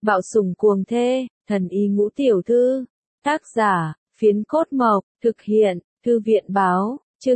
Bạo sủng cuồng thê, thần y ngũ tiểu thư. Tác giả, Phiến Cốt Mộc, thực hiện, Thư viện báo, chương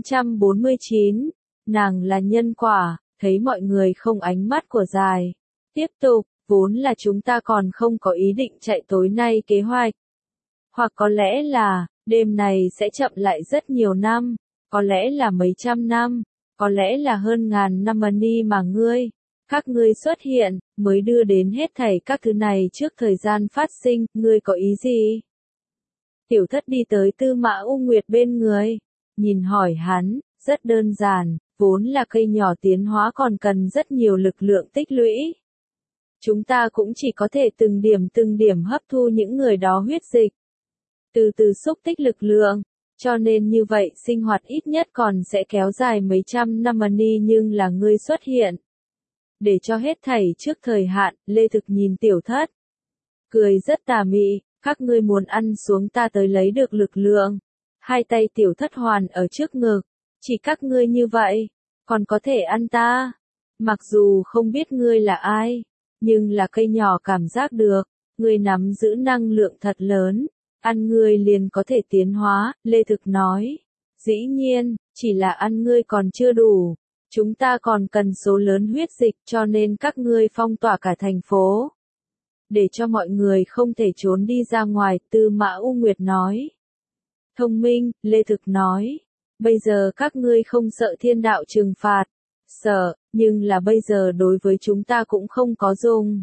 949. Nàng là nhân quả, thấy mọi người không ánh mắt của dài. Tiếp tục, vốn là chúng ta còn không có ý định chạy tối nay kế hoạch. Hoặc có lẽ là, đêm này sẽ chậm lại rất nhiều năm, có lẽ là mấy trăm năm, có lẽ là hơn ngàn năm mà các ngươi xuất hiện, mới đưa đến hết thảy các thứ này trước thời gian phát sinh, ngươi có ý gì? Tiểu thất đi tới Tư Mã U Nguyệt bên người, nhìn hỏi hắn, rất đơn giản, vốn là cây nhỏ tiến hóa còn cần rất nhiều lực lượng tích lũy. Chúng ta cũng chỉ có thể từng điểm hấp thu những người đó huyết dịch. Từ từ xúc tích lực lượng, cho nên như vậy sinh hoạt ít nhất còn sẽ kéo dài mấy trăm năm nhưng là ngươi xuất hiện. Để cho hết thảy trước thời hạn, Lê Thực nhìn tiểu thất. Cười rất tà mị, các ngươi muốn ăn xuống ta tới lấy được lực lượng. Hai tay tiểu thất hoàn ở trước ngực, chỉ các ngươi như vậy, còn có thể ăn ta. Mặc dù không biết ngươi là ai, nhưng là cây nhỏ cảm giác được, ngươi nắm giữ năng lượng thật lớn, ăn ngươi liền có thể tiến hóa, Lê Thực nói. Dĩ nhiên, chỉ là ăn ngươi còn chưa đủ. Chúng ta còn cần số lớn huyết dịch cho nên các ngươi phong tỏa cả thành phố. Để cho mọi người không thể trốn đi ra ngoài, Tư Mã U Nguyệt nói. Thông minh, Lê Thực nói. Bây giờ các ngươi không sợ thiên đạo trừng phạt. Sợ, nhưng là bây giờ đối với chúng ta cũng không có dùng.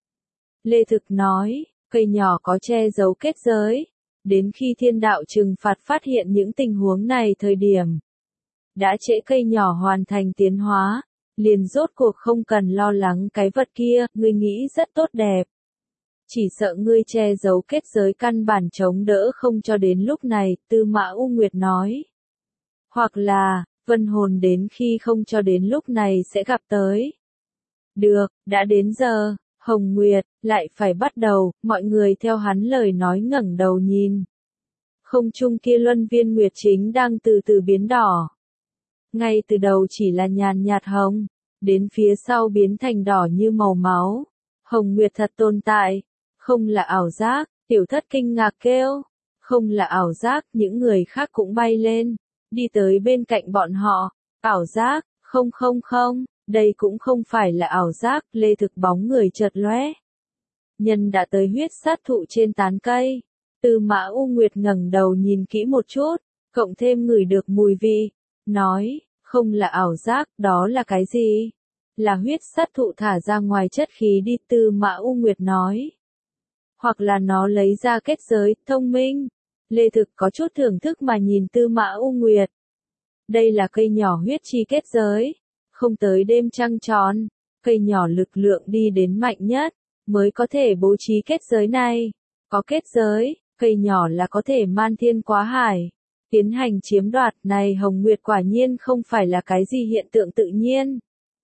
Lê Thực nói, cây nhỏ có che giấu kết giới. Đến khi thiên đạo trừng phạt phát hiện những tình huống này thời điểm. Đã trễ, cây nhỏ hoàn thành tiến hóa, liền rốt cuộc không cần lo lắng cái vật kia, ngươi nghĩ rất tốt đẹp. Chỉ sợ ngươi che giấu kết giới căn bản chống đỡ không cho đến lúc này, Tư Mã U Nguyệt nói. Hoặc là, vân hồn đến khi không cho đến lúc này sẽ gặp tới. Được, đã đến giờ, Hồng Nguyệt, lại phải bắt đầu, mọi người theo hắn lời nói ngẩng đầu nhìn. Không trung kia luân viên nguyệt chính đang từ từ biến đỏ. Ngay từ đầu chỉ là nhàn nhạt hồng, đến phía sau biến thành đỏ như màu máu. Hồng Nguyệt thật tồn tại, không là ảo giác, tiểu thất kinh ngạc kêu. Không là ảo giác, những người khác cũng bay lên, đi tới bên cạnh bọn họ. Ảo giác, không, đây cũng không phải là ảo giác, Lê Thực bóng người chợt lóe. Nhân đã tới huyết sát thụ trên tán cây. Tư Mã U Nguyệt ngẩng đầu nhìn kỹ một chút, cộng thêm ngửi được mùi vị, nói, không là ảo giác, đó là cái gì? Là huyết sát thụ thả ra ngoài chất khí đi, Tư Mã U Nguyệt nói. Hoặc là nó lấy ra kết giới, thông minh. Lê Thực có chút thưởng thức mà nhìn Tư Mã U Nguyệt. Đây là cây nhỏ huyết chi kết giới. Không tới đêm trăng tròn, cây nhỏ lực lượng đi đến mạnh nhất, mới có thể bố trí kết giới này. Có kết giới, cây nhỏ là có thể man thiên quá hải. Tiến hành chiếm đoạt này Hồng Nguyệt quả nhiên không phải là cái gì hiện tượng tự nhiên.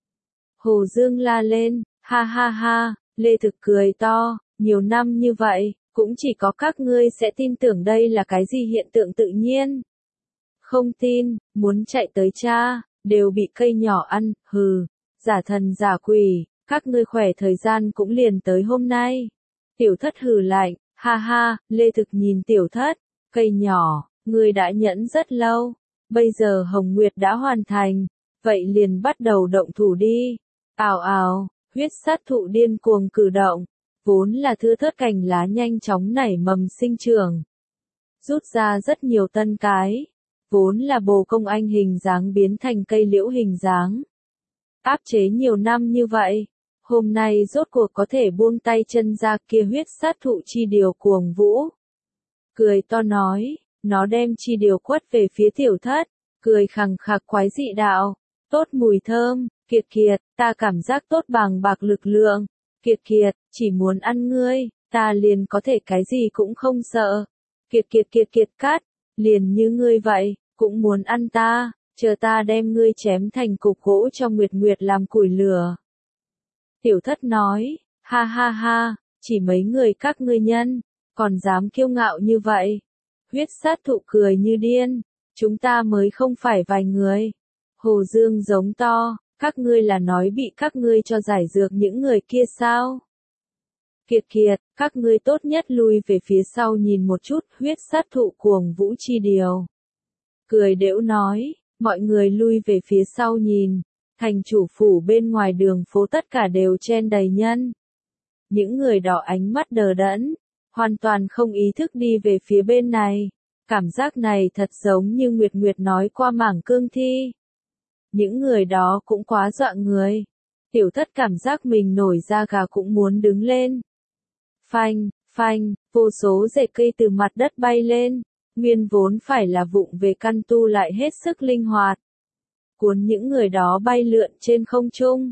Hồ Dương la lên, ha ha ha, Lê Thực cười to, nhiều năm như vậy, cũng chỉ có các ngươi sẽ tin tưởng đây là cái gì hiện tượng tự nhiên. Không tin, muốn chạy tới cha, đều bị cây nhỏ ăn, hừ, giả thần giả quỷ, các ngươi khỏe thời gian cũng liền tới hôm nay. Tiểu thất hừ lạnh, ha ha, Lê Thực nhìn tiểu thất, cây nhỏ. Ngươi đã nhẫn rất lâu, bây giờ Hồng Nguyệt đã hoàn thành, vậy liền bắt đầu động thủ đi. Ào ào, huyết sát thụ điên cuồng cử động, vốn là thưa thớt cành lá nhanh chóng nảy mầm sinh trưởng. Rút ra rất nhiều tân cái, vốn là bồ công anh hình dáng biến thành cây liễu hình dáng. Áp chế nhiều năm như vậy, hôm nay rốt cuộc có thể buông tay chân ra, kia huyết sát thụ chi điều cuồng vũ. Cười to nói. Nó đem chi điều quất về phía tiểu thất, cười khằng khặc quái dị đạo, tốt mùi thơm, Kiệt Kiệt, ta cảm giác tốt bằng bạc lực lượng, Kiệt Kiệt, chỉ muốn ăn ngươi, ta liền có thể cái gì cũng không sợ, Kiệt Kiệt cát, liền như ngươi vậy, cũng muốn ăn ta, chờ ta đem ngươi chém thành cục gỗ cho Nguyệt Nguyệt làm củi lửa. Tiểu thất nói, ha ha ha, chỉ mấy người các ngươi nhân, còn dám kiêu ngạo như vậy. Huyết sát thụ cười như điên, chúng ta mới không phải vài người. Hồ Dương giống to, các ngươi là nói bị các ngươi cho giải dược những người kia sao? Kiệt kiệt, các ngươi tốt nhất lui về phía sau nhìn một chút, huyết sát thụ cuồng vũ chi điều. Cười đễu nói, mọi người lui về phía sau nhìn, thành chủ phủ bên ngoài đường phố tất cả đều chen đầy nhân. Những người đó ánh mắt đờ đẫn, hoàn toàn không ý thức đi về phía bên này. Cảm giác này thật giống như Nguyệt Nguyệt nói qua mảng cương thi. Những người đó cũng quá dọa người. Tiểu Thất cảm giác mình nổi da gà cũng muốn đứng lên. Phanh, phanh, vô số rễ cây từ mặt đất bay lên. Nguyên vốn phải là vụng về căn tu lại hết sức linh hoạt. Cuốn những người đó bay lượn trên không trung.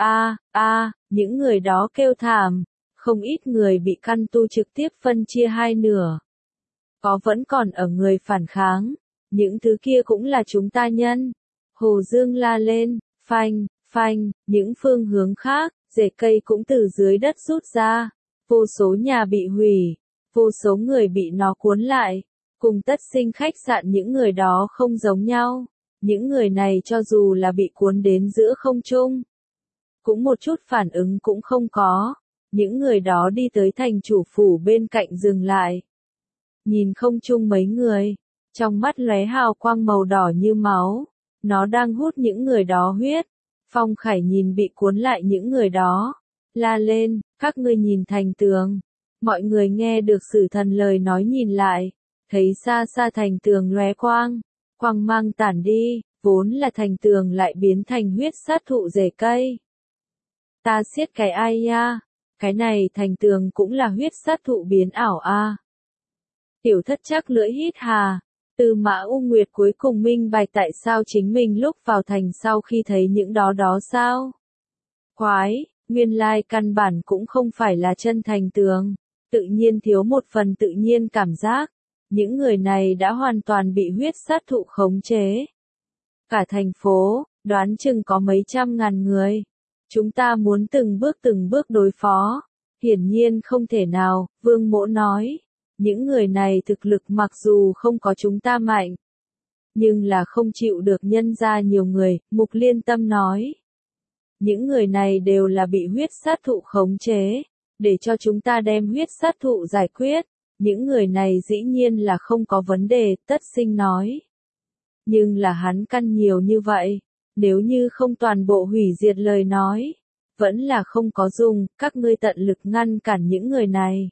Những người đó kêu thảm. Không ít người bị căn tu trực tiếp phân chia hai nửa. Có vẫn còn ở người phản kháng. Những thứ kia cũng là chúng ta nhân. Hồ Dương la lên, phanh, phanh, những phương hướng khác, rễ cây cũng từ dưới đất rút ra. Vô số nhà bị hủy, vô số người bị nó cuốn lại. Cùng Tất Sinh khách sạn những người đó không giống nhau. Những người này cho dù là bị cuốn đến giữa không trung, cũng một chút phản ứng cũng không có. Những người đó đi tới thành chủ phủ bên cạnh dừng lại. Nhìn không trung mấy người, trong mắt lóe hào quang màu đỏ như máu. Nó đang hút những người đó huyết. Phong Khải nhìn bị cuốn lại những người đó. La lên, các ngươi nhìn thành tường. Mọi người nghe được Sử Thần lời nói nhìn lại. Thấy xa xa thành tường lóe quang. Quang mang tản đi, vốn là thành tường lại biến thành huyết sát thụ rễ cây. Ta siết cái ai ya? Cái này thành tường cũng là huyết sát thụ biến ảo a. Tiểu Thất chắc lưỡi hít hà. Tư Mã U Nguyệt cuối cùng minh bạch tại sao chính mình lúc vào thành sau khi thấy những đó sao? Quái, nguyên lai căn bản cũng không phải là chân thành tường. Tự nhiên thiếu một phần tự nhiên cảm giác. Những người này đã hoàn toàn bị huyết sát thụ khống chế. Cả thành phố, đoán chừng có mấy trăm ngàn người. Chúng ta muốn từng bước đối phó. Hiển nhiên không thể nào, Vương Mỗ nói. Những người này thực lực mặc dù không có chúng ta mạnh, nhưng là không chịu được nhân ra nhiều người, Mục Liên Tâm nói. Những người này đều là bị huyết sát thụ khống chế, để cho chúng ta đem huyết sát thụ giải quyết. Những người này dĩ nhiên là không có vấn đề, Tất Sinh nói. Nhưng là hắn căn nhiều như vậy, nếu như không toàn bộ hủy diệt lời nói, vẫn là không có dùng, các ngươi tận lực ngăn cản những người này.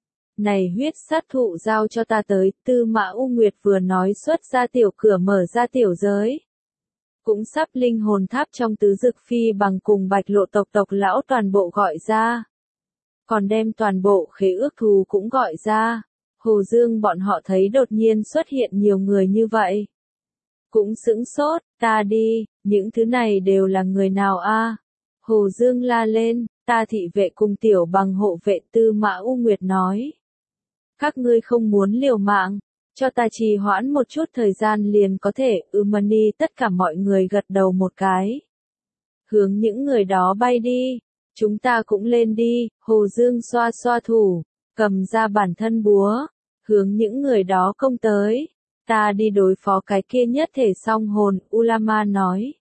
Này huyết sát thụ giao cho ta tới, Tư Mã U Nguyệt vừa nói xuất ra tiểu cửa mở ra tiểu giới. Cũng sắp linh hồn tháp trong tứ dực phi bằng cùng Bạch Lộ tộc lão toàn bộ gọi ra. Còn đem toàn bộ khế ước thù cũng gọi ra. Hồ Dương bọn họ thấy đột nhiên xuất hiện nhiều người như vậy. Cũng sững sốt, ta đi, những thứ này đều là người nào a? Hồ Dương la lên, ta thị vệ cùng tiểu bằng hộ vệ. Tư Mã U Nguyệt nói. Các ngươi không muốn liều mạng, cho ta trì hoãn một chút thời gian liền có thể, Mani tất cả mọi người gật đầu một cái. Hướng những người đó bay đi, chúng ta cũng lên đi, Hồ Dương xoa xoa thủ, cầm ra bản thân búa, hướng những người đó công tới. Ta đi đối phó cái kia nhất thể song hồn, Ulama nói.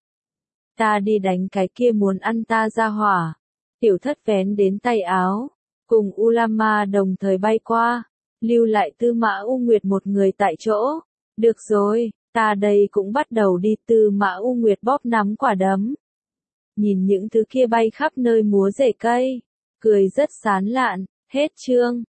Ta đi đánh cái kia muốn ăn ta ra hỏa. Tiểu Thất vén đến tay áo, cùng Ulama đồng thời bay qua. Lưu lại Tư Mã U Nguyệt một người tại chỗ. Được rồi, ta đây cũng bắt đầu đi. Tư Mã U Nguyệt bóp nắm quả đấm. Nhìn những thứ kia bay khắp nơi múa rễ cây. Cười rất sán lạn, hết chương.